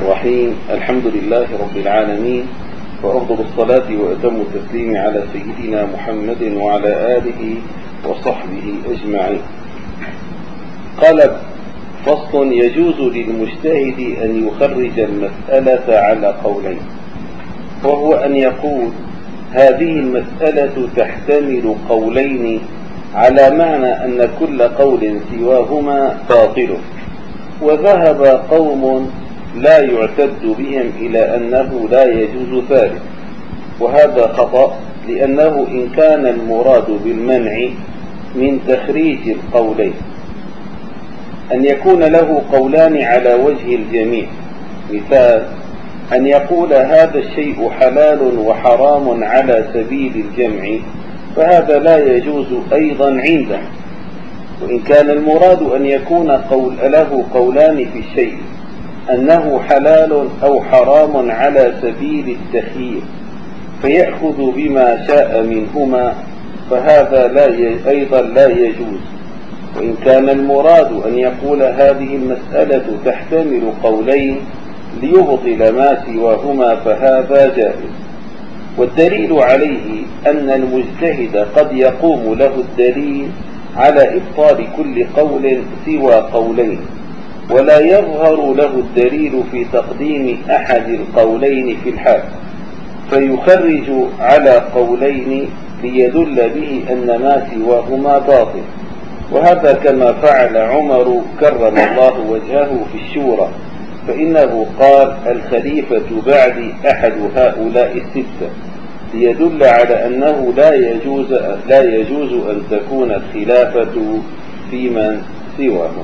الرحيم. الحمد لله رب العالمين، وأفضل الصلاة وأتم التسليم على سيدنا محمد وعلى آله وصحبه أجمعين. قال: فصل: يجوز للمجتهد أن يخرج المسألة على قولين، وهو أن يقول: هذه المسألة تحتمل قولين، على معنى أن كل قول سواهما باطل. وذهب قوم لا يعتد بهم إلى أنه لا يجوز ذلك، وهذا خطأ، لأنه إن كان المراد بالمنع من تخريج القولين أن يكون له قولان على وجه الجميع، مثال أن يقول هذا الشيء حلال وحرام على سبيل الجمع، فهذا لا يجوز أيضا عنده. وإن كان المراد أن يكون له قولان في الشيء أنه حلال أو حرام على سبيل التخيير فيأخذ بما شاء منهما، فهذا أيضا لا يجوز. وإن كان المراد أن يقول هذه المسألة تحتمل قولين ليبطل ما سواهما، فهذا جائز. والدليل عليه أن المجتهد قد يقوم له الدليل على إبطال كل قول سوى قولين، ولا يظهر له الدليل في تقديم أحد القولين في الحال، فيخرج على قولين ليدل به أن ما سواهما باطل. وهذا كما فعل عمر كرم الله وجهه في الشورى، فإنه قال: الخليفة بعد أحد هؤلاء الستة، ليدل على أنه لا يجوز أن تكون الخلافة في من سواهم.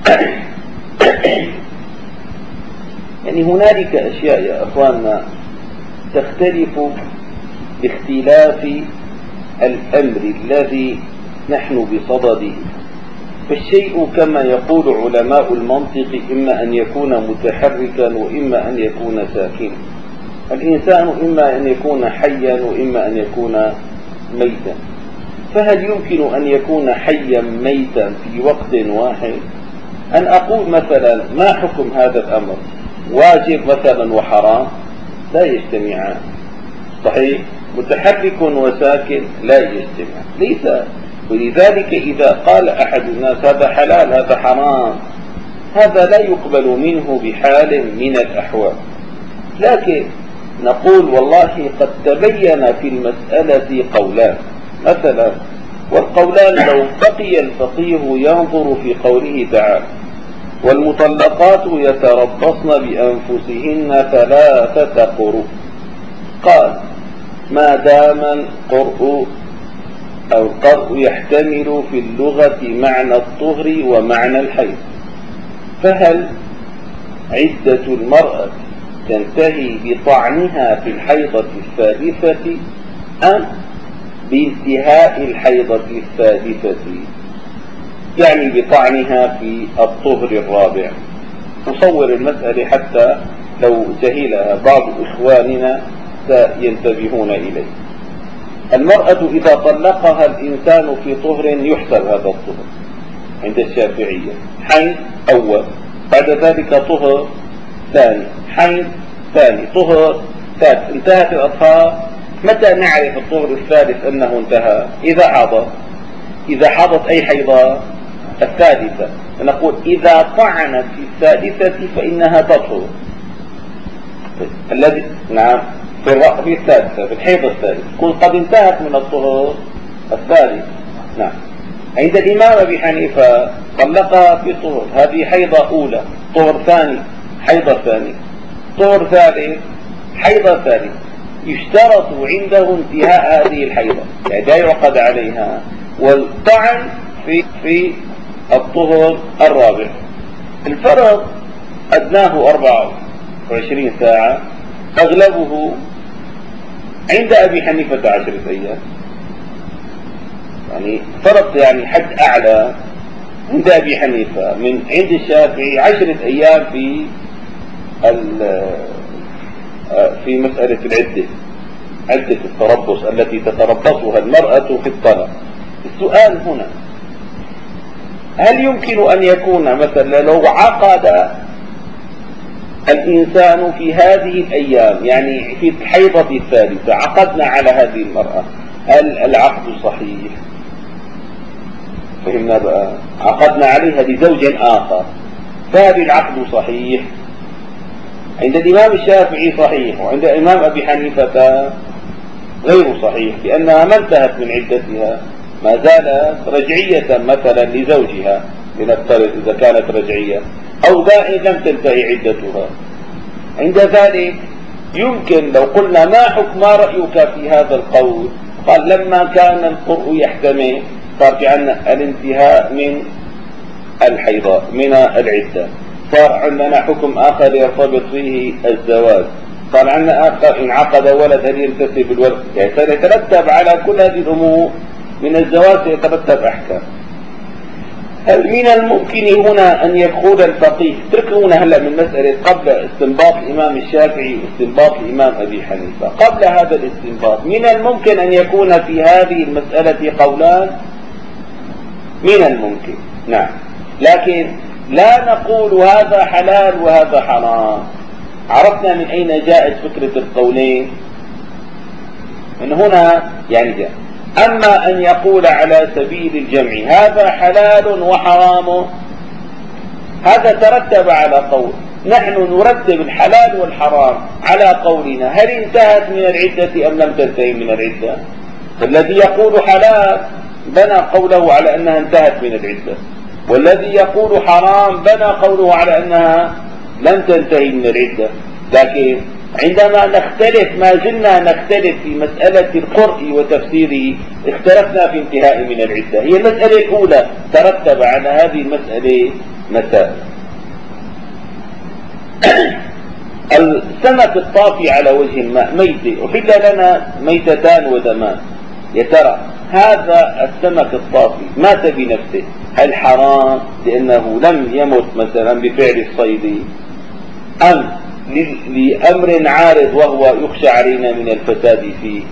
يعني هنالك أشياء يا أخواننا تختلف باختلاف الأمر الذي نحن بصدده. فالشيء كما يقول علماء المنطق إما أن يكون متحركا وإما أن يكون ساكنا. الإنسان إما أن يكون حيا وإما أن يكون ميتا، فهل يمكن أن يكون حيا ميتا في وقت واحد؟ أن أقول مثلا: ما حكم هذا الأمر؟ واجب مثلا وحرام؟ لا يجتمعان، صحيح؟ متحرك وساكن لا يجتمع، ليس. ولذلك إذا قال أحد الناس هذا حلال هذا حرام، هذا لا يقبل منه بحال من الأحوال. لكن نقول: والله قد تبين في المسألة قولان مثلا، والقولان لو بقي الفقيه ينظر في قوله تعالى: والمطلقات يتربصن بأنفسهن 3 قروء، قال: ما دام القرء أو القرء يحتمل في اللغة معنى الطهر ومعنى الحيض، فهل عدة المرأة تنتهي بطعنها في الحيضة الثالثة أم بانتهاء الحيضة الثالثة؟ يعني بطعنها في الطهر الرابع. نصور المسألة حتى لو جهلها بعض إخواننا سينتبهون إليه. المرأة إذا طلقها الإنسان في طهر يحسب هذا الطهر عند الشافعية حيض أول، بعد ذلك طهر ثاني، حيض ثاني، طهر ثالث، انتهت الأطهار. متى نعرف الطهر الثالث أنه انتهى؟ إذا حاضت أي حيضة الثالثة، فنقول: إذا طعنت في الثالثة فإنها تطهر. الذي نعم في الثالثة، في الحيض الثالث، كل قد انتهت من الطهر الثالث. نعم. عند الإمام أبي حنيفة طلقها في طهر، هذه حيضة أولى، طهر ثاني، حيضة ثاني، طهر ثالث، حيضة ثالث. يشترط عنده انتهاء هذه الحيضة، يعني لا يعقد عليها، والطعن في الطهر الرابع. الفرق أدناه 24 ساعة، أغلبه عند أبي حنيفة 10 أيام. يعني فرق، يعني حد أعلى عند أبي حنيفة، من عند الشافعي 10 أيام في مسألة العدة، عدة التربص التي تتربصها المرأة في الطلاق. السؤال هنا: هل يمكن أن يكون مثلا لو عقد الإنسان في هذه الأيام يعني في الحيضة الثالثة عقدنا على هذه المرأة، هل العقد صحيح؟ فهمنا بقى، عقدنا عليها لزوج آخر، فهل العقد صحيح؟ عند الإمام الشافعي صحيح، وعند الإمام أبي حنيفة غير صحيح، لأنها ما انتهت من عدتها، ما زالت رجعية مثلا لزوجها، لنفترض إذا كانت رجعية، أو بائن لم تنتهي عدتها. عند ذلك يمكن لو قلنا ما رأيك في هذا القول؟ قال لما كان القرء يحتمل صار في عندنا الانتهاء من الحيضة من العدة، صار عندنا حكم آخر يرتبط فيه الزواج، صار عندنا آخر إن عقد ولد هل ينتسب الولد، يعني سيترتب على كل هذه الأمور من الزواج سيترتب أحكام. هل من الممكن هنا أن يدخل الفقيه؟ اتركونا هلا من مسألة قبل استنباط الإمام الشافعي واستنباط الإمام أبي حنيفة. قبل هذا الاستنباط من الممكن أن يكون في هذه المسألة قولان؟ من الممكن، نعم، لكن لا نقول هذا حلال وهذا حرام. عرفنا من أين جاءت فكرة القولين؟ من هنا يعني جاء. أما أن يقول على سبيل الجمع هذا حلال وحرام، هذا ترتب على قول، نحن نرتب الحلال والحرام على قولنا هل انتهت من العدة أم لم تنتهي من العدة. فالذي يقول حلال بنى قوله على أنها انتهت من العدة، والذي يقول حرام بنى قوله على أنها لم تنتهي من العدة. لكن عندما نختلف، ما زلنا نختلف في مسألة القرء وتفسيره، اختلفنا في انتهاء من العدة. هي المسألة الأولى ترتب على هذه المسألة مسائل. السمك الطافي على وجه الماء ميتة، أحل لنا ميتتان ودمان، يا ترى هذا السمك الطافي مات بنفسه، هل حرام لأنه لم يمت مثلا بفعل الصيد، أم لأمر عارض وهو يخشى علينا من الفساد فيه؟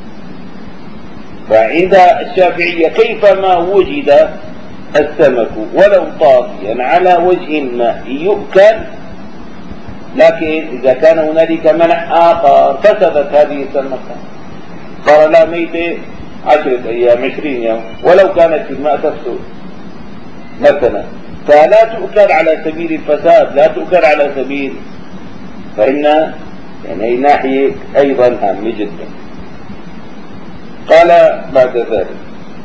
فعند الشافعية كيفما وجد السمك ولو طافيا على وجه الماء يؤكل، لكن إذا كان هنالك منع آخر فسدت هذه السمكة، صار لا ميتة 10 أيام 20 يوم ولو كانت في الماء تفسد مثلا، فلا تؤكل على سبيل الفساد، لا تؤكل على سبيل، فإن يعني هي ناحية أيضا هامة جدا. قال بعد ذلك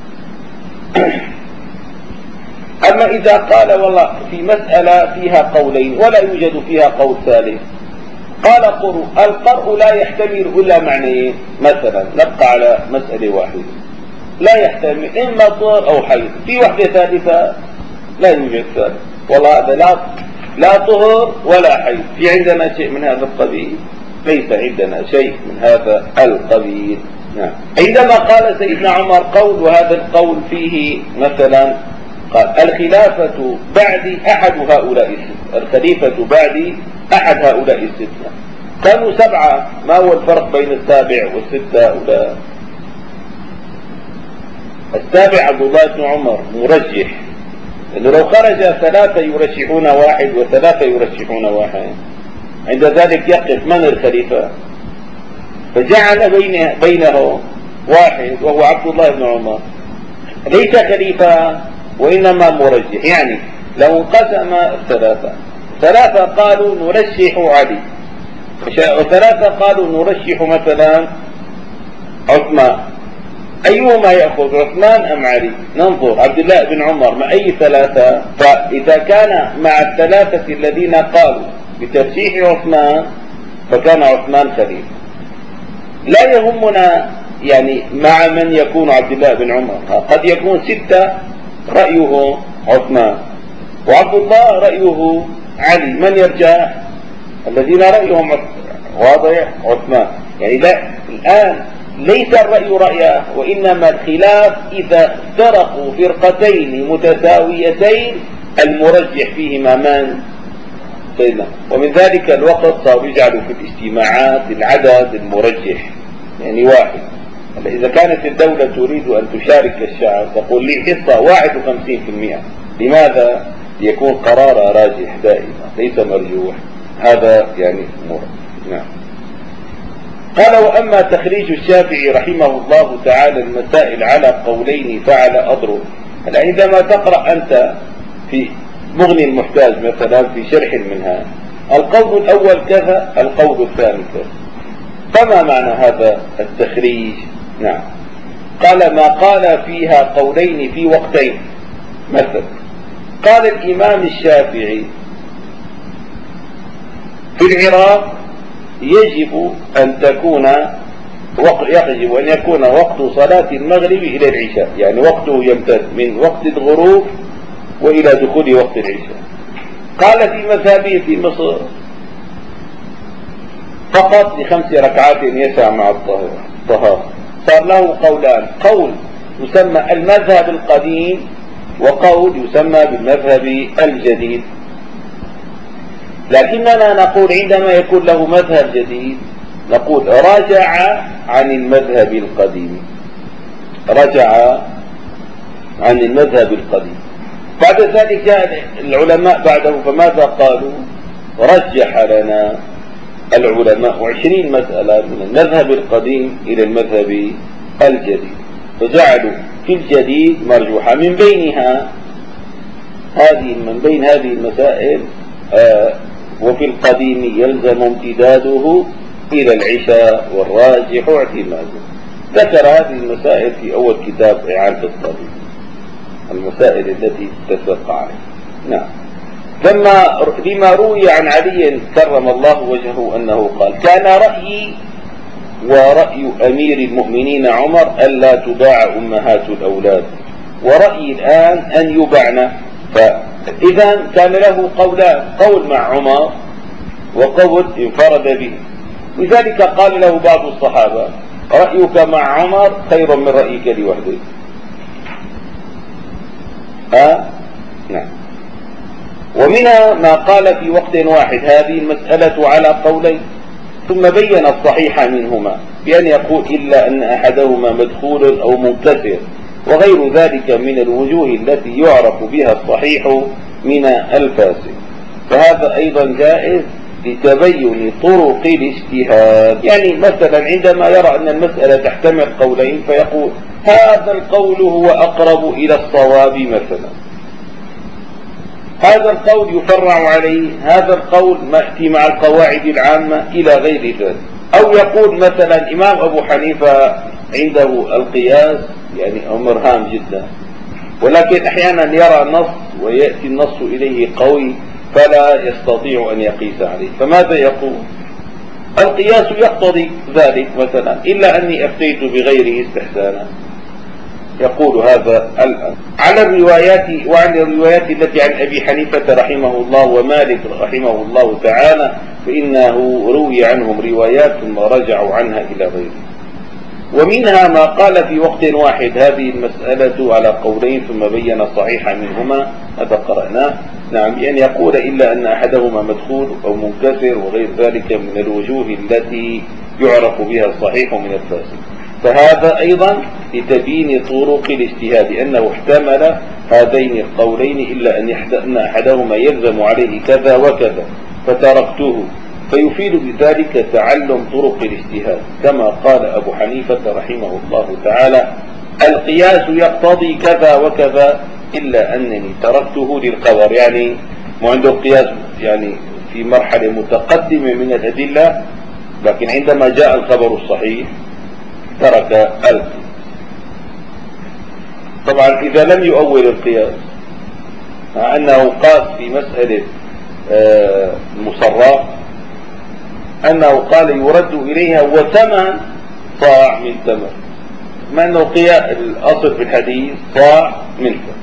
أما إذا قال والله في مسألة فيها قولين ولا يوجد فيها قول ثالث، قال القرء لا يحتمل إلا معنيين، مثلا نبقى على مسألة واحدة لا يحتمل إما طهر أو حيض، في وحدة ثالثة لا يوجد ثالث، والله هذا لا طهر ولا حيض، في عندنا شيء من هذا القبيل؟ ليس عندنا شيء من هذا القبيل. نعم. عندما قال سيدنا عمر قول، وهذا القول فيه مثلا قال الخلافة بعد أحد هؤلاء الستة، الخليفة بعد أحد هؤلاء الستة، كانوا 7، ما هو الفرق بين السابع والستة هؤلاء؟ السابع عبد الله بن عمر مرجح، لأنه لو خرج 3 يرشحون واحد و3 يرشحون واحد، عند ذلك يقف من الخليفة؟ فجعل بينه واحد وهو عبد الله بن عمر، ليس خليفة وإنما مرجح. يعني لو انقسم 3 قالوا نرشح علي، و3 قالوا نرشح مثلا عثمان، أيهما يأخذ عثمان أم علي؟ ننظر عبد الله بن عمر مع أي 3؟ فإذا كان مع 3 الذين قالوا بترشيح عثمان فكان عثمان خليفة. لا يهمنا يعني مع من يكون عبد الله بن عمر، قد يكون 6 رأيه عثمان وعبد الله رأيه علي، من يرجع؟ الذين رأيهم واضح عثمان. يعني لا، الآن ليس الرأي رأيه، وإنما الخلاف إذا افترقوا فرقتين متساويتين المرجح فيهما من؟ سيدنا. ومن ذلك الوقت صار يجعلوا في الاجتماعات العدد المرجح، يعني 1. إذا كانت الدولة تريد أن تشارك الشعب تقول لي حصة 51%، لماذا؟ ليكون قرارها راجح دائما ليس مرجوح. هذا يعني مراد. نعم. قال: وأما تخريج الشافعي رحمه الله تعالى المسائل على قولين فعلى أضرب. عندما تقرأ أنت في مغني المحتاج مثلا في شرح المنهاج القول الأول كذا، القول الثاني كذا، فما معنى هذا التخريج؟ نعم. قال: ما قال فيها قولين في وقتين. مثلا قال الإمام الشافعي في العراق يجب أن يكون وقت صلاة المغرب إلى العشاء، يعني وقته يمتد من وقت الغروب وإلى دخول وقت العشاء. قال في مذهبه في مصر فقط ل5 ركعات يسع مع الطهارة. صار له قولان: قول يسمى المذهب القديم، وقول يسمى بالمذهب الجديد. لكننا نقول عندما يكون له مذهب جديد نقول رجع عن المذهب القديم، رجع عن المذهب القديم. بعد ذلك جاء العلماء بعده فماذا قالوا؟ رجح لنا العلماء 20 مسألة من المذهب القديم إلى المذهب الجديد، فجعلوا في الجديد مرجوحة من بين هذه المسائل وفي القديم يلزم امتداده إلى العشاء والراجح اعتماده. ذكر هذه المسائل في أول كتاب إعانة الطبيب، المسائل التي اتفق عليها. نعم. لما روي عن علي كرم الله وجهه أنه قال: كان رأيي ورأي أمير المؤمنين عمر ألا تباع أمهات الأولاد، ورأيي الآن أن يبعن. فإذا كان له قولان: قول مع عمر وقول انفرد به. لذلك قال له بعض الصحابة: رأيك مع عمر خير من رأيك لوحدك. نعم. ومنها ما قال في وقت واحد هذه المسألة على قولين، ثم بين الصحيح منهما بأن يقول: إلا أن أحدهما مدخول أو منكسر، وغير ذلك من الوجوه التي يعرف بها الصحيح من الفاسد. فهذا أيضا جائز لتبين طرق الاجتهاد. يعني مثلا عندما يرى أن المسألة تحتمل قولين فيقول: هذا القول هو أقرب إلى الصواب مثلا، هذا القول يفرع عليه، هذا القول مأتي مع القواعد العامة إلى غير ذلك. أو يقول مثلا إمام أبو حنيفة عنده القياس يعني أمر هام جدا، ولكن أحيانا يرى نص ويأتي النص إليه قوي فلا يستطيع أن يقيس عليه، فماذا يقول؟ القياس يقتضي ذلك مثلا، إلا أني أفتيت بغيره استحسانا. يقول هذا الأمر على الروايات، وعن الروايات التي عن أبي حنيفة رحمه الله ومالك رحمه الله تعالى فإنه روي عنهم روايات ثم رجعوا عنها إلى غيره. ومنها ما قال في وقت واحد هذه المسألة على قولين ثم بين الصحيح منهما، هذا قرأناه. نعم. بأن يقول: إلا أن أحدهما مدخول أو منكسر، وغير ذلك من الوجوه التي يعرف بها الصحيح من الفاسد. فهذا أيضا لتبيين طرق الاجتهاد أنه احتمل هذين القولين، إلا أن أحدهما يلزم عليه كذا وكذا فتركته، فيفيد بذلك تعلم طرق الاجتهاد. كما قال أبو حنيفة رحمه الله تعالى: القياس يقتضي كذا وكذا إلا أنني تركته للخبر. يعني ما عنده قياس يعني في مرحلة متقدمة من الأدلة، لكن عندما جاء الخبر الصحيح ترك القياس. طبعا إذا لم يؤول القياس مع أنه قاس في مسألة المصراف أنه قال يرد إليها وثمن صاع من تمر، ما أنه الأصل في الحديث صاع من تمر.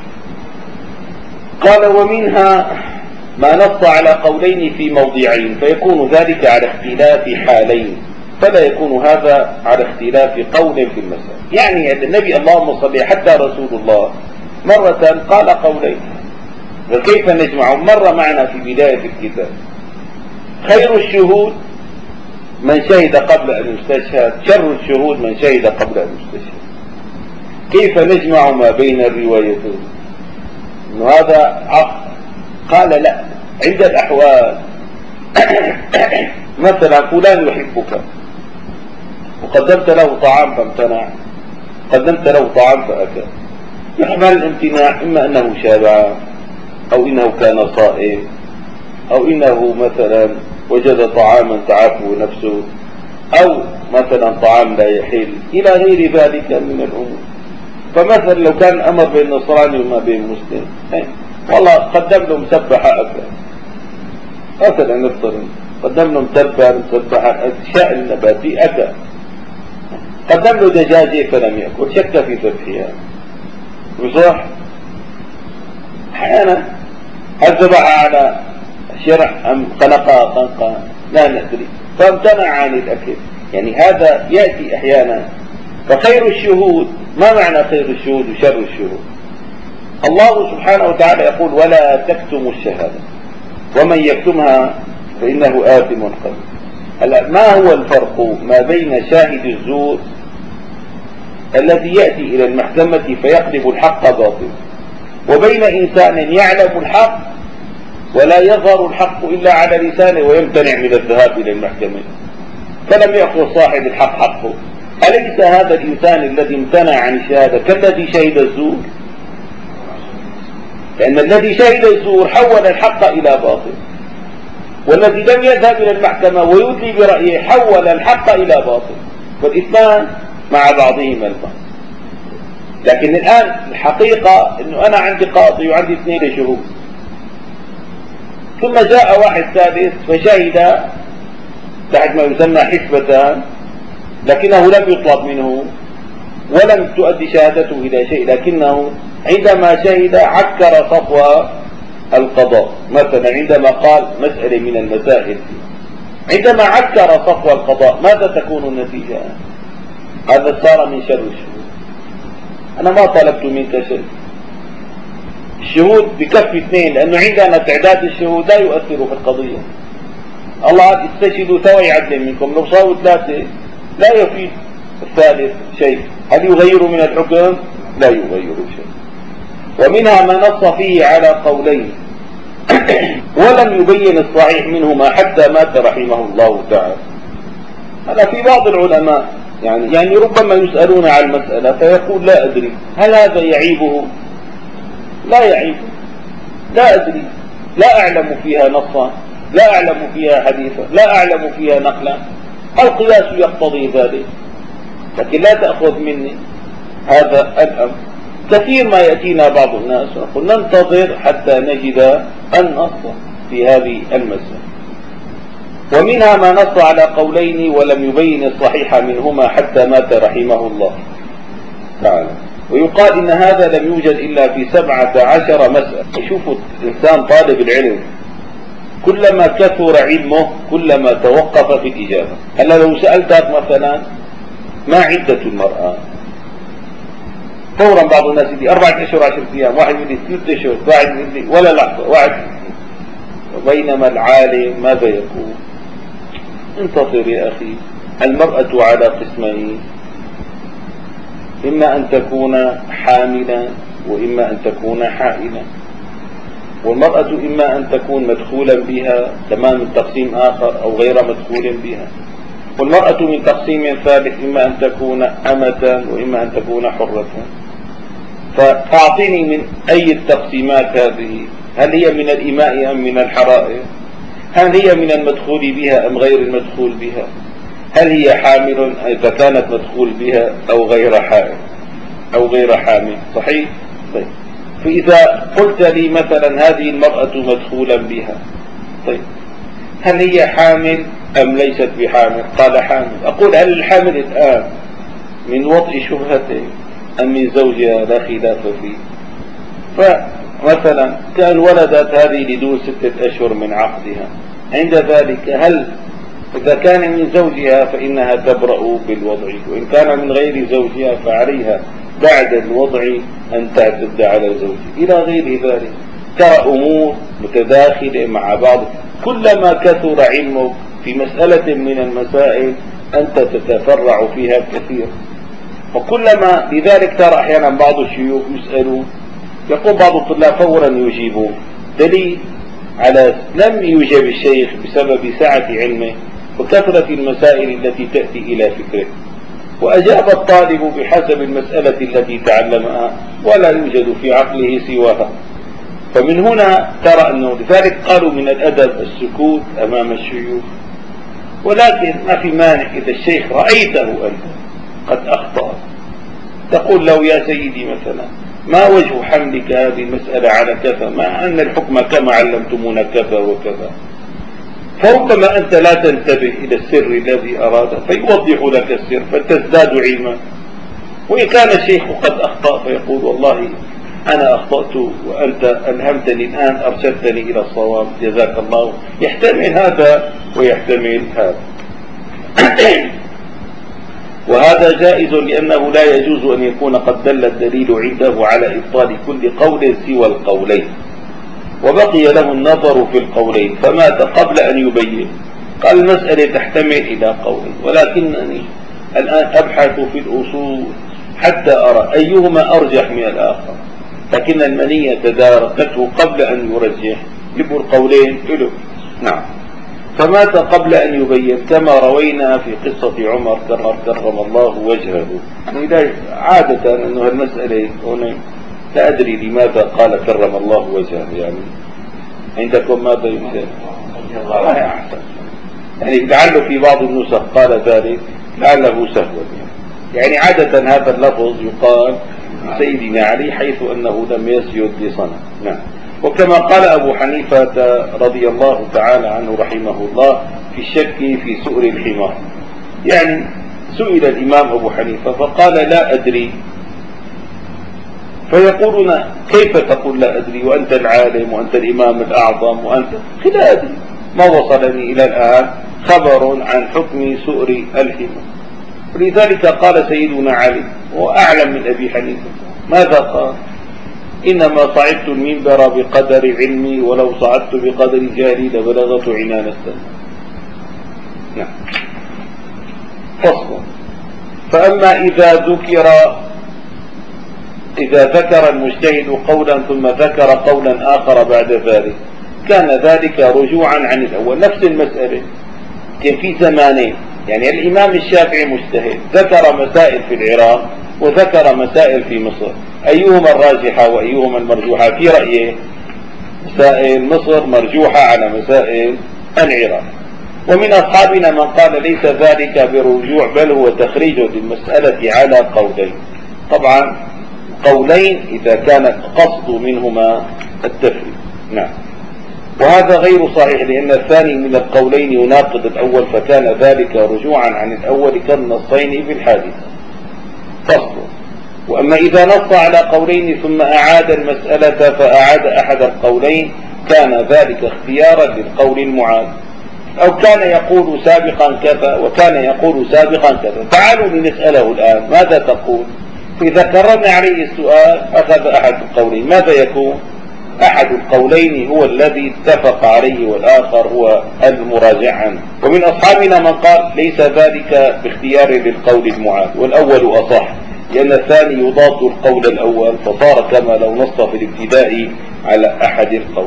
قال: ومنها ما نص على قولين في موضعين، فيكون ذلك على اختلاف حالين، فلا يكون هذا على اختلاف قول في المسألة. يعني النبي اللهم صل حتى رسول الله مرة قال قولين، وكيف نجمعهم؟ مر معنا في بداية الكتاب: خير الشهود من شهد قبل أن يستشهد، شر الشهود من شهد قبل أن يستشهد. كيف نجمع ما بين الروايتين؟ إنه هذا عقل. قال: لا، عند الأحوال مثلا فلان يحبك وقدمت له طعام فامتنع، قدمت له طعام فأكل، يحمل الامتناع إما أنه شابع أو إنه كان صائم أو إنه مثلا وجد طعاما تعافه نفسه أو مثلا طعام لا يحل إلى غير ذلك من الأمور. فمثلا لو كان أمر بين نصراني وما بين مسلم، والله قدم له مسبحة أكل مثلا، نفترض قدم له مسبحة الشاء النباتي أكل، قدم له دجاجة فلم يأكل، شك في ذبحها بصح. أحيانا هل ذبح على شرع أم خلقها خلقا لا ندري، فامتنع عن الأكل. يعني هذا يأتي أحيانا. فخير الشهود، ما معنى خير الشهود وشر الشهود؟ الله سبحانه وتعالى يقول ولا تكتموا الشهادة ومن يكتمها فإنه آثم قلبه. هلا ما هو الفرق ما بين شاهد الزور الذي يأتي إلى المحكمة فيقلب الحق باطلا، وبين إنسان يعلم الحق ولا يظهر الحق إلا على لسانه ويمتنع من الذهاب إلى المحكمة فلم يأخذ صاحب الحق حقه؟ أليس هذا الإنسان الذي امتنع عن الشهادة كالذي شهد الزور؟ لأن الذي شهد الزور حول الحق إلى باطل، والذي لم يذهب إلى المحكمة ويدلي برأيه حول الحق إلى باطل، فالإثنان مع بعضهما البعض. لكن الآن الحقيقة أنه أنا عندي قاضي وعندي 2 شهود، ثم جاء واحد ثالث فشهد تحت ما يسمى حسبتان، لكنه لم يطلب منه ولم تؤدي شهادته إلى شيء، لكنه عندما شهد عكر صفوة القضاء. مثلا عندما قال مسألة من المسائل، عندما عكر صفوة القضاء ماذا تكون النتيجة؟ هذا صار من شر الشهود. أنا ما طلبت منك شيء، الشهود بكفي 2، لأنه عندنا تعداد الشهود لا يؤثر في القضية. الله استشهدوا ذوي عدل منكم، لو صاروا 3 لا يفيد الثالث شيء. هل يغير من الحكم؟ لا يغير شيء. ومنها ما نص فيه على قولين ولم يبين الصحيح منهما حتى مات رحمه الله تعالى. هذا في بعض العلماء يعني ربما يسألون عن المسألة فيقول لا أدري هل هذا يعيبه؟ لا يعيبه، لا أدري، لا أعلم فيها نصا، لا أعلم فيها حديثا، لا أعلم فيها نقلا، القياس يقتضي ذلك، لكن لا تأخذ مني هذا الأمر. كثير ما يأتينا بعض الناس ونقول ننتظر حتى نجد النص في هذه المسألة. ومنها ما نص على قولين ولم يبين الصحيح منهما حتى مات رحمه الله تعالى. ويقال إن هذا لم يوجد إلا في 17 مسألة. يشوفوا الإنسان طالب العلم كلما كثر علمه كلما توقف في الإجابة. هلا لو سألتك مثلا ما عدة المرأة، فورا بعض الناس يقول 4 أشهر 10 أيام، واحد يقول لي 3 أشهر، واحد يقول لي ولا لحظة، واحد. وبينما العالم ماذا يقول؟ انتظر يا أخي. المرأة على قسمين، إما أن تكون حاملا وإما أن تكون حائلا، والمرأة إما أن تكون مدخولا بها تمام تقسيم آخر أو غير مدخول بها، والمرأة من تقسيم ثالث إما أن تكون أمة وإما أن تكون حرة. فأعطيني من أي التقسيمات هذه، هل هي من الإماء أم من الحرائر؟ هل هي من المدخول بها أم غير المدخول بها؟ هل هي حامل إذا كانت مدخول بها أو غير حامل أو غير حامل؟ صحيح؟ طيب، فإذا قلت لي مثلا هذه المرأة مدخولا بها، طيب هل هي حامل أم ليست بحامل؟ قال حامل. أقول هل الحامل الآن من وطئ شبهته أم من زوجها؟ لا خلاف فيه. فمثلا كان ولدت هذه لدون 6 أشهر من عقدها، عند ذلك هل إذا كان من زوجها فإنها تبرأ بالوضع، وإن كان من غير زوجها فعليها بعد الوضع أن تعتد على زوجها إلى غير ذلك. ترى أمور متداخلة مع بعض. كلما كثر علمك في مسألة من المسائل أنت تتفرع فيها كثير، وكلما لذلك ترى أحيانا بعض الشيوخ يسألون يقول بعض الطلاب فورا يجيبون. دليل لم يجب الشيخ بسبب سعة علمه وكثرة المسائل التي تأتي إلى فكره، وأجاب الطالب بحسب المسألة التي تعلمها ولا يوجد في عقله سواها. فمن هنا ترى أنه لذلك قالوا من الأدب السكوت أمام الشيوخ، ولكن ما في مانع إذا الشيخ رأيته أنت قد أخطأ تقول له يا سيدي مثلا ما وجه حملك هذه المسألة على كذا مع أن الحكم كما علمتمونا كذا وكذا، فربما أنت لا تنتبه إلى السر الذي أراده فيوضح لك السر فتزداد علما. وإن كان الشيخ قد أخطأ فيقول والله أنا أخطأت وأنت ألهمتني الآن أرشدتني إلى الصواب جزاك الله، يحتمل هذا ويحتمل هذا. وهذا جائز لأنه لا يجوز أن يكون قد دل الدليل عنده على إبطال كل قول سوى القولين وبقي له النظر في القولين فمات قبل أن يبين. قال المسألة تحتمل إلى قولين ولكنني الآن أبحث في الأصول حتى أرى أيهما أرجح من الآخر، لكن المنية تداركته قبل أن يرجح يبقوا القولين له. نعم. فمات قبل أن يبين كما روينا في قصة عمر كرم الله وجهه. يعني عادة أنه المسألة هنا لا أدري لماذا قال كرم الله وجهه، يعني عندكم ماذا يمكن؟ الله أحسن، يعني لعله في بعض النسخ قال ذلك لعله سهوا، يعني عادة هذا اللفظ يقال سيدنا علي حيث أنه لم يسجد لصنم. نعم. وكما قال أبو حنيفة رضي الله تعالى عنه رحمه الله في الشك في سؤر الحمار، يعني سئل الإمام أبو حنيفة فقال لا أدري، فيقولون كيف تقول لا أدري وأنت العالم وأنت الإمام الأعظم وأنت لا أدري، ما وصلني إلى الآن خبر عن حكم سؤر الحمار. ولذلك قال سيدنا علي وأعلم من أبي حنيفة ماذا قال؟ إنما صعدت المنبر بقدر علمي ولو صعدت بقدر جهلي لبلغت عنان السنة. نعم. فصل. فأما إذا ذكر المجتهد قولا ثم ذكر قولا آخر بعد ذلك كان ذلك رجوعا عن الأول. نفس المسألة كان في زمانين، يعني الإمام الشافعي مجتهد ذكر مسائل في العراق وذكر مسائل في مصر، أيهما الراجحة وأيهما المرجوحة؟ في رأيه مسائل مصر مرجوحة على مسائل العراق. ومن أصحابنا من قال ليس ذلك برجوع بل هو تخريج للمسألة على قولين. طبعا قولين إذا كان القصد منهما التفريق. نعم. وهذا غير صحيح لأن الثاني من القولين يناقض الأول فكان ذلك رجوعا عن الأول كالنصين في الحادثة. فصل. وأما إذا نص على قولين ثم أعاد المسألة فأعاد أحد القولين كان ذلك اختيارا للقول المعاد، أو كان يقول سابقا كذا وكان يقول سابقا كذا. تعالوا لنسأله الآن ماذا تقول؟ إذا كررنا عليه السؤال أخذ أحد القولين، ماذا يكون؟ أحد القولين هو الذي اتفق عليه والآخر هو المراجع عنه. ومن أصحابنا من قال ليس ذلك باختيار للقول المعاد والأول أصح لأن الثاني يضاد القول الأول فصار كما لو نص في الابتداء على أحد القول.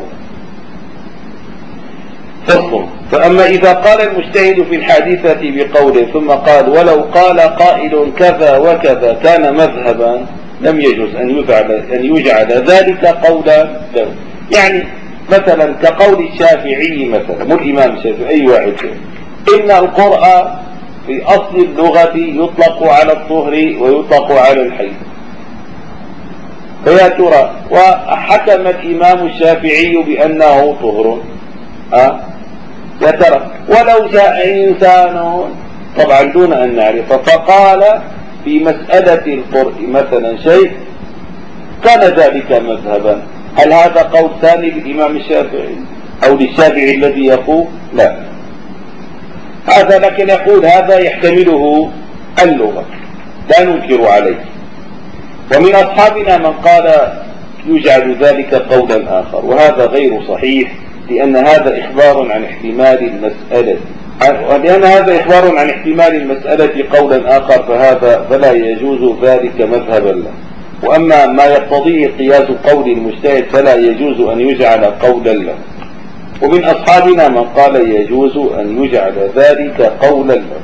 فصل. فأما إذا قال المجتهد في الحادثة بقوله ثم قال ولو قال قائل كذا وكذا كان مذهبا لم يجوز أن يجعل ذلك قولا له. يعني مثلا كقول الشافعي مثلا، مو الإمام الشافعي أي واحد، إن القرآن في أصل اللغة يطلق على الطهر ويطلق على الحيض، فيا ترى وحكم الإمام الشافعي بأنه طهر، يا ترى ولو جاء إنسان طبعا دون أن نعرف فقال في مسألة القرء مثلا شيء كان ذلك مذهبا، هل هذا قول ثاني للإمام الشافعي أو للشافعي الذي يقول؟ لا، هذا لكن يقول هذا يحتمله اللغة لا ننكر عليه. ومن أصحابنا من قال يجعل ذلك قولا آخر وهذا غير صحيح لأن هذا إخبار عن احتمال المسألة، ولأن هذا إخبار عن احتمال المسألة قولا آخر فلا يجوز ذلك مذهبا له. وأما ما يقتضيه قياس قول المجتهد فلا يجوز أن يجعل قولا له. ومن أصحابنا من قال يجوز أن يجعل ذلك قولا له،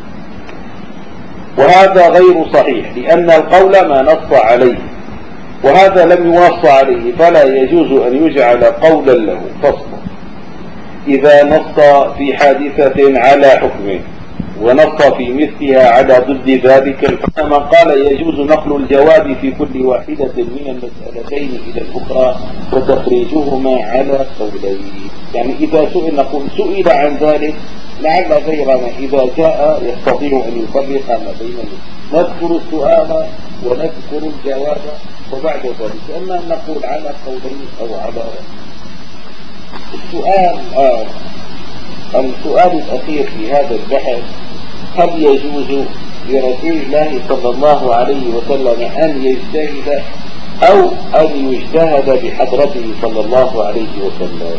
وهذا غير صحيح لأن القول ما نص عليه، وهذا لم يوص عليه، فلا يجوز أن يجعل قولا له فصلا إذا نص في حادثة على حكمه ونص في مثلها على ضد ذلك الحكم. من قال يجوز نقل الجواب في كل واحدة من المسألتين إلى الأخرى وتخريجهما على قولين. يعني إذا سئل نقول سئل عن ذلك لعل غيرنا إذا جاء يستطيع أن يفرق ما بينهم، نذكر السؤال ونذكر الجواب وبعد ذلك أما أن نقول على قولين أو على السؤال الأخير في هذا البحث: هل يجوز لرسول الله صلى الله عليه وسلم أن يجتهد أو أن يجتهد بحضرته صلى الله عليه وسلم؟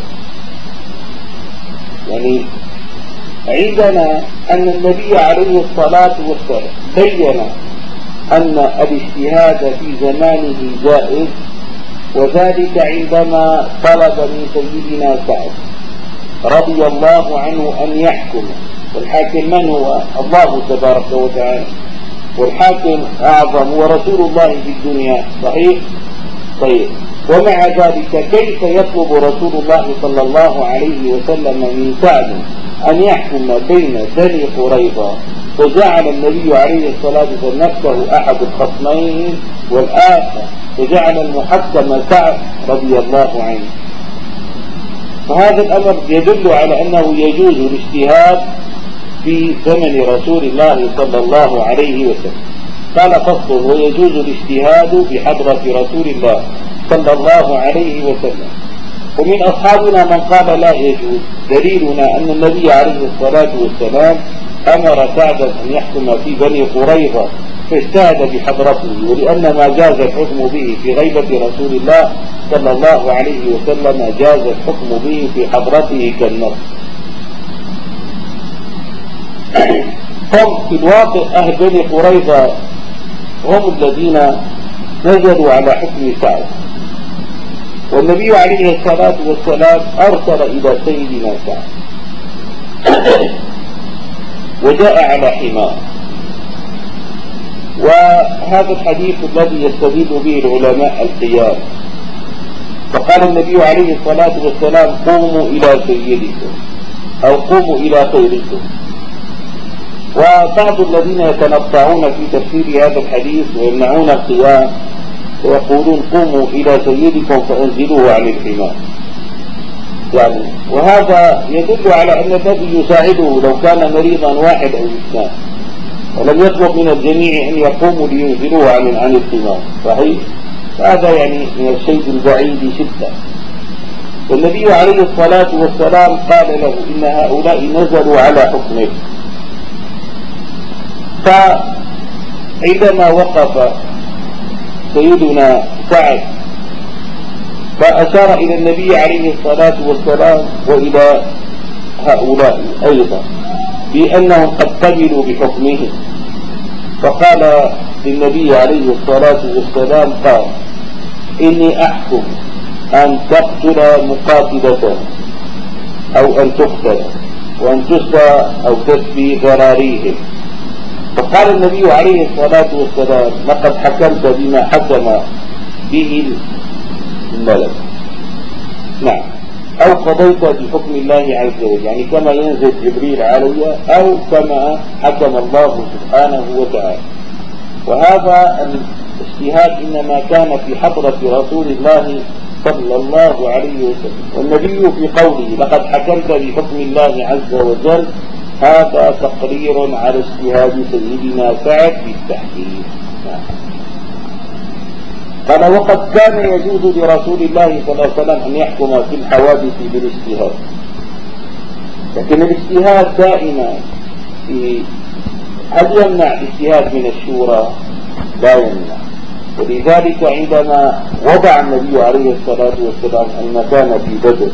يعني عندنا أن النبي عليه الصلاة والسلام بين أن الاجتهاد في زمانه جائز، وذلك عندما طلب من سيدنا سعد رضي الله عنه أن يحكم. والحاكم من هو؟ الله تبارك وتعالى، والحاكم أعظم هو رسول الله في الدنيا، صحيح؟ طيب، ومع ذلك كيف يطلب رسول الله صلى الله عليه وسلم من سعد أن يحكم بين بني قريظة، وجعل النبي عليه الصلاة والسلام نفسه أحد الخصمين والآخر، وجعل المحكم سعد رضي الله عنه؟ فهذا الأمر يدل على أنه يجوز الاجتهاد في زمن رسول الله صلى الله عليه وسلم. قال فصل: ويجوز الاجتهاد بحضرة رسول الله صلى الله عليه وسلم. ومن أصحابنا من قال لا يجوز، دليلنا أن النبي عليه الصلاة والسلام أمر سعدا أن يحكم في بني قريظة فاجتهد بحضرته، ولأن ما جاز الحكم به في غيبة رسول الله صلى الله عليه وسلم جاز الحكم به في حضرته كالنص. هم في الواقع أهل بني قريظة هم الذين نزلوا على حكم سعد، والنبي عليه الصلاة والسلام أرسل إلى سيدنا سعد وجاء على حمار. وهذا الحديث الذي يستدل به العلماء القيام، فقال النبي عليه الصلاة والسلام: قوموا إلى سيدكم أو قوموا إلى خيركم. وبعض الذين يتنطعون في تفسير هذا الحديث ويمنعون القيام ويقولون: قوموا إلى سيدكم فأنزلوه عن الحمار. يعني وهذا يدل على أن الذي يساعده لو كان مريضا واحد أو اثنان، ولم يطلب من الجميع أن يقوموا لينزلوه عن الحمار، صحيح؟ هذا يعني من الشيء البعيد شدة. والنبي عليه الصلاة والسلام قال له: إن هؤلاء نزلوا على حكمك. فعندما وقف سيدنا سعد فأشار إلى النبي عليه الصلاة والسلام وإلى هؤلاء أيضا بأنهم قد قبلوا بحكمه، فقال للنبي عليه الصلاة والسلام: قال: إني أحكم أن تقتل مقاتلته أو أن تقتل وأن تسبى أو تسبي ذراريهم. فقال النبي عليه الصلاة والسلام: لقد حكمت بما حكم به الملك، نعم، أو قضيت بحكم الله عز وجل، يعني كما ينزل جبريل علي أو كما حكم الله سبحانه وتعالى. وهذا الاجتهاد إنما كان في حضرة رسول الله صلى الله عليه وسلم، والنبي في قوله: لقد حكمت بحكم الله عز وجل، هذا تقرير على اجتهاد سيدنا سعد في التحكيم. قال: وقد كان يجوز لرسول الله صلى الله عليه وسلم أن يحكم في الحوادث بالاجتهاد، لكن الاجتهاد دائما هل يمنع الاجتهاد من الشورى؟ لا يمنع. ولذلك عندما وضع النبي عليه الصلاة والسلام المكان في بدر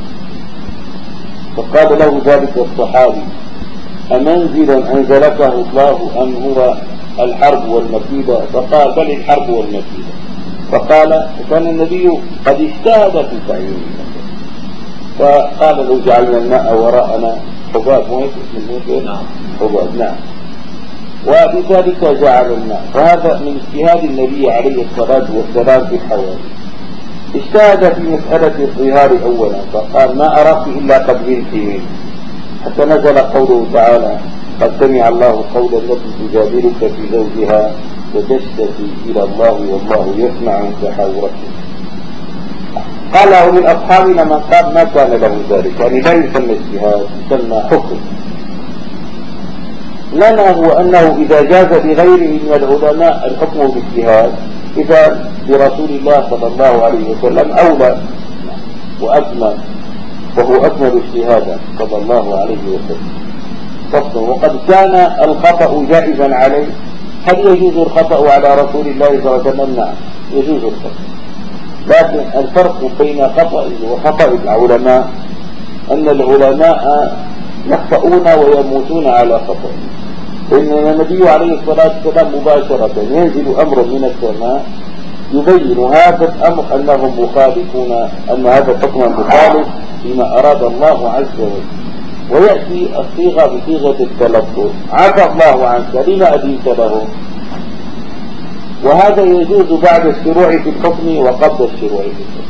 فقال له ذلك الصحابي: أمنزل أنزلكه الله أم هو الحرب والمكيدة؟ فقال: بل الحرب والمكيدة. فقال: كان النبي قد اجتهد في تعيين المكان، فقال لو جعلنا الماء وراءنا حباب، مو اسم نعم حباب نعم، وبذلك جعل الماء. فهذا من اجتهاد النبي عليه الصلاة والسلام في الحوادث. اجتهد في مسألة الظهار أولا فقال ما أراك إلا قد بنت منه، حتى نزل قوله تعالى قد سمع الله قول التي تجادلك في زوجها وتشتكي إلى الله والله يسمع تحاوركم. قال من أصحابنا من قال ما كان له ذلك، يعني لا يسمى اجتهاد، يسمى حكم. لنا هو أنه إذا جاز لغيره من العلماء الحكم بالاجتهاد إذا برسول الله صلى الله عليه وسلم أولى وأكمل، وهو أكمل اجتهادا صلى الله عليه وسلم. فصل. وقد كان الخطأ جائزا عليه. هل يجوز الخطأ على رسول الله صلى الله عليه وسلم؟ نعم يجوز الخطأ، لكن الفرق بين خطأ وخطأ العلماء أن العلماء يخطئون ويموتون على خطأ. إن النبي عليه الصلاة والسلام مباشرة ينزل أمر من السماء يبين هذا الأمر أنهم مخالفون، أن هذا الحكم مخالف فيما أراد الله عز وجل، ويأتي الصيغة بصيغة التلفظ عفى الله عنك لما أذنت له. وهذا يجوز بعد الشروع في الحكم وقبل الشروع في الحكم.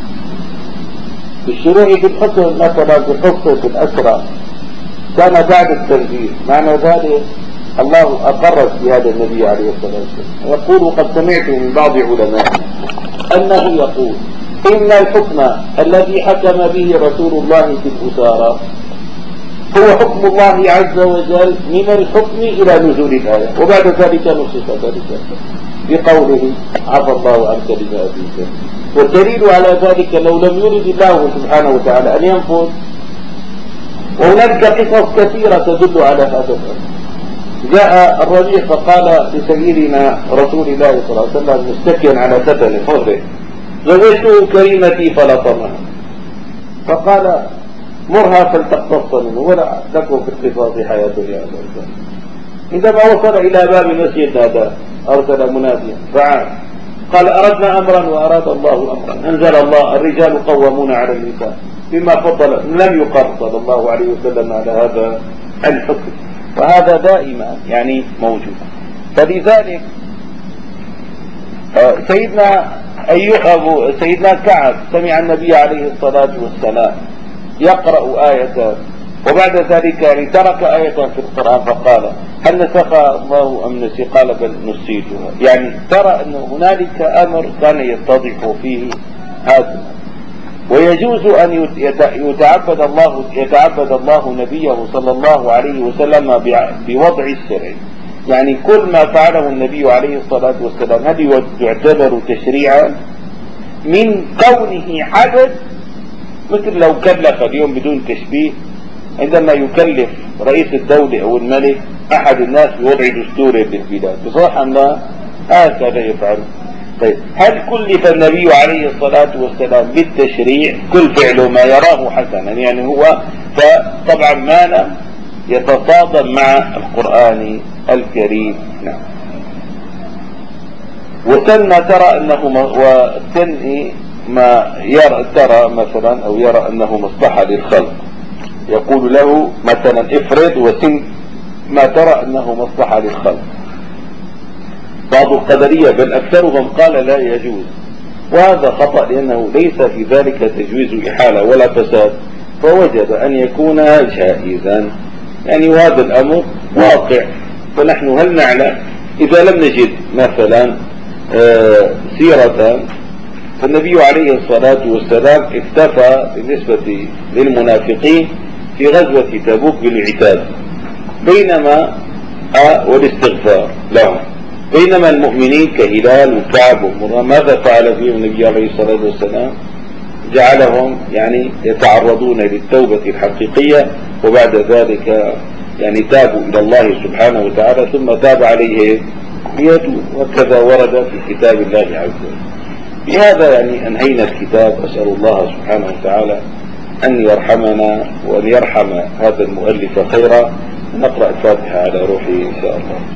الشروع في الحكم مثلا في قصة الأسرى كان بعد التنزيل، معنى ذلك الله أقر في هذا النبي عليه الصلاة والسلام. يقول قد سمعت من بعض علماء أنه يقول إن الحكم الذي حكم به رسول الله في الأسارة هو حكم الله عز وجل من الحكم إلى نزول الآية، وبعد ذلك نصف ذلك بقوله عفى الله عنك لما أذنت. والدليل على ذلك لو لم يرد الله سبحانه وتعالى أن ينفذ، وهناك قصص كثيرة تدل على هذا الأمر. جاء الربيع فقال لسيدنا رسول الله صلى الله عليه وسلم مستكيا على فتن حره زوجته كريمتي فلطمها، فقال مرها فلتقتص منه ولا تكن في القصاص حياة يا أبا. عندما وصل إلى باب المسجد هذا أرسل مناديا فعاد قال أردنا أمرا وأراد الله أمرا. أنزل الله الرجال قوامون على النساء بما فضل، لم يقر صلى الله عليه وسلم على هذا الحكم، وهذا دائما يعني موجود. فلذلك سيدنا كعب سمع النبي عليه الصلاة والسلام يقرأ آية وبعد ذلك يعني ترك آية في القرآن فقال هل نسخ الله أم نسي؟ قال بل نسيتها. يعني ترى أن هنالك أمر كان يتضح فيه هذا. ويجوز أن يتعبد الله نبيه صلى الله عليه وسلم بوضع الشرع، يعني كل ما فعله النبي عليه الصلاة والسلام هل يعتبر تشريعا من كونه حدث، مثل لو كلف اليوم بدون تشبيه عندما يكلف رئيس الدولة أو الملك أحد الناس بوضع دستور للبلاد، بصراحة أم لا؟ هكذا يفعل. طيب هل كلف النبي عليه الصلاة والسلام بالتشريع كل فعله ما يراه حسنا؟ يعني هو فطبعا ما لم يتصادم مع القرآن الكريم. نعم. وسن ترى أنه وسن ما ترى مثلا أو يرى أنه مصلحة للخلق، يقول له مثلا افرض وسن ما ترى أنه مصلحة للخلق. بعض القدرية بل أكثرهم قال لا يجوز، وهذا خطأ لأنه ليس في ذلك تجويز إحالة ولا فساد، فوجب أن يكون جائزا يعني، وهذا الأمر واقع. فنحن هل نعلم إذا لم نجد مثلا سيرة، فالنبي عليه الصلاة والسلام اكتفى بالنسبة للمنافقين في غزوة تبوك بالعتاب بينما والاستغفار لهم، بينما المؤمنين كهلال وكعب ومرة ماذا فعل فيهم النبي عليه الصلاة والسلام؟ جعلهم يعني يتعرضون للتوبة الحقيقية، وبعد ذلك يعني تابوا إلى الله سبحانه وتعالى ثم تاب عليهم ليتوب، وكذا ورد في كتاب الله عز وجل. بهذا يعني أنهينا الكتاب. أسأل الله سبحانه وتعالى أن يرحمنا وأن يرحم هذا المؤلف خيرا. نقرأ الفاتحة على روحه إن شاء الله.